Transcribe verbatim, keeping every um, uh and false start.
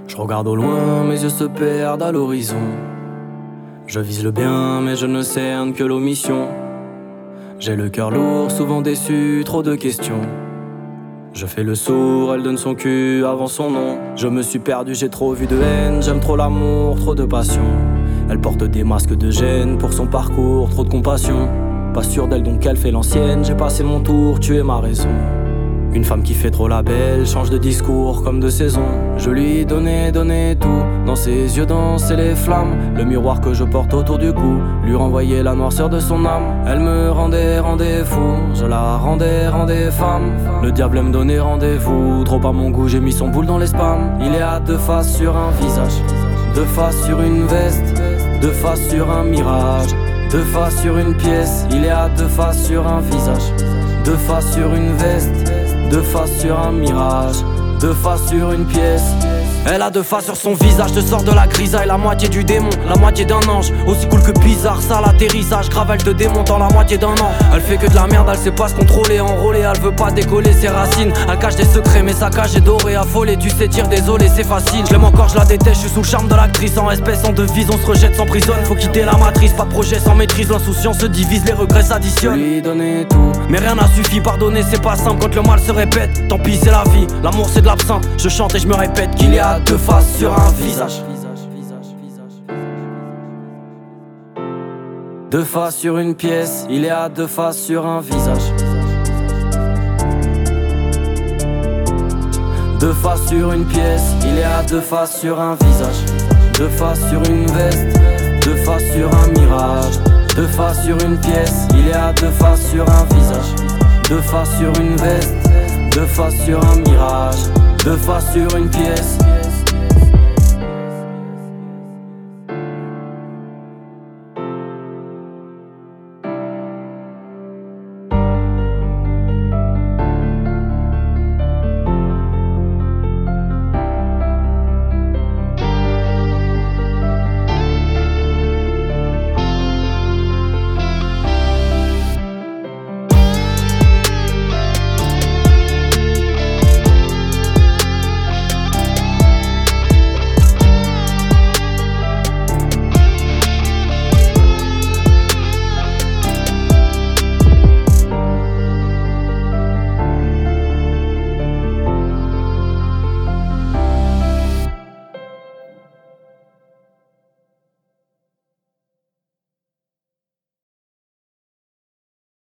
Je regarde au loin, mes yeux se perdent à l'horizon. Je vise le bien, mais je ne cerne que l'omission. J'ai le cœur lourd, souvent déçu, trop de questions. Je fais le sourd, elle donne son cul avant son nom. Je me suis perdu, j'ai trop vu de haine. J'aime trop l'amour, trop de passion. Elle porte des masques de gêne pour son parcours, trop de compassion. Pas sûr d'elle donc elle fait l'ancienne. J'ai passé mon tour, tu es ma raison. Une femme qui fait trop la belle, change de discours comme de saison. Je lui donnais, donnais tout, dans ses yeux dansaient les flammes. Le miroir que je porte autour du cou, lui renvoyait la noirceur de son âme. Elle me rendait, rendait fou, je la rendais, rendais femme. Le diable me donnait rendez-vous, trop à mon goût j'ai mis son boule dans les spams. Il est à deux faces sur un visage, deux faces sur une veste, deux faces sur un mirage, deux faces sur une pièce. Il est à deux faces sur un visage, deux faces sur une veste, deux faces sur un mirage, deux faces sur une pièce. Elle a deux faces sur son visage, te sort de la grisaille, la moitié du démon, la moitié d'un ange. Aussi cool que bizarre, ça l'atterrissage, grave elle te démonte en la moitié d'un an. Elle fait que de la merde, elle sait pas se contrôler, enrôler, elle veut pas décoller ses racines. Elle cache des secrets, mais sa cage est dorée, affolée. Tu sais dire désolé, c'est facile. Je l'aime encore, je la déteste, je suis sous le charme de l'actrice. En espèce, en devise, on se rejette, s'emprisonne. Faut quitter la matrice, pas de projet sans maîtrise. L'insouciance se divise, les regrets s'additionnent. Lui donner tout, mais rien n'a suffi, pardonner c'est pas simple quand le mal se répète. Tant pis c'est la vie, l'amour c'est de l'absinthe. Je chante et je me répète qu'il y a deux faces sur un visage, deux faces sur une pièce. Il est à deux faces sur un visage, deux faces sur une pièce. Il est à deux faces sur un visage, deux faces sur une veste, deux faces sur un mirage, deux faces sur une pièce. Il est à deux faces sur un visage, deux faces sur une veste, deux faces sur un mirage, deux faces sur une pièce.